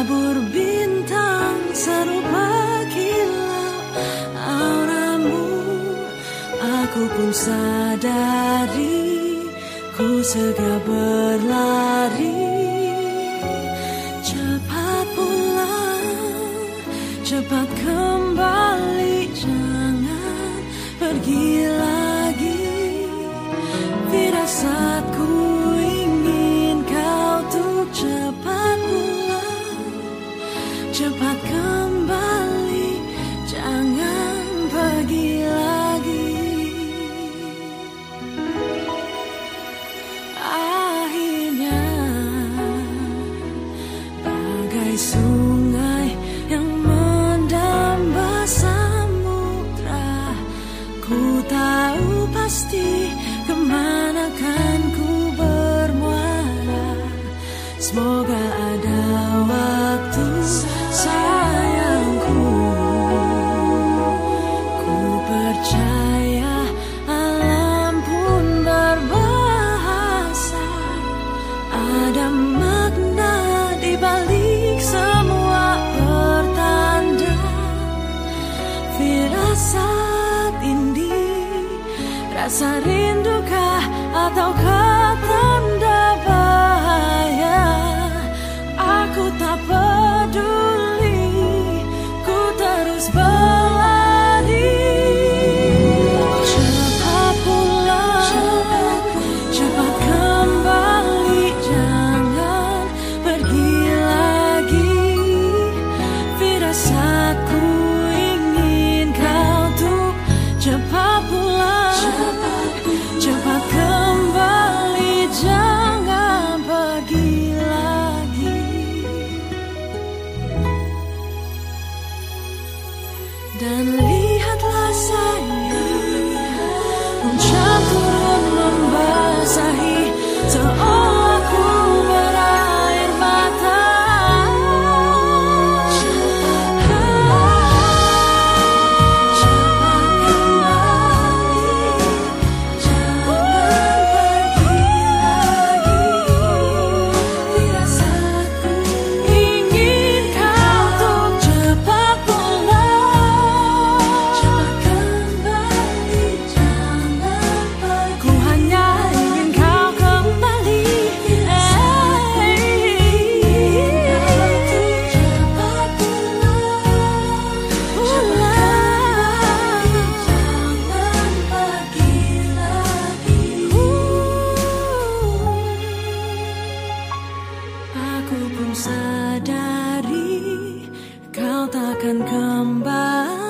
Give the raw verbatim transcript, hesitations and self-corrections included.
Tabur bintang serupa kilau auramu, aku pun sadari, ku segera berlari. Cepat pulang, cepat kembali, jangan pergi lagi. Firasatku ingin kau tuh cepat pulang, cepat kembali, jangan pergi lagi. Akhirnya bagai sungai yang mendamba samudra, ku tahu pasti kemana kan ku bermuara. Semoga ada waktu sayangku, ku percaya alam pun berbahasa. Ada makna di balik semua pertanda. Firasat ini, rasa rindukah ataukah tanda bahaya? Aku tak peduli, ku terus berlari. Cepat pulang, cepat kembali, jangan pergi lagi. Firasatku ingin kau tuh cepat pulang, cepat kembali, jangan pergi lagi. Dan lihatlah sayang, hujan turun membasahi, seolah ku berair mata. Aku pun sadari kau takkan kembali.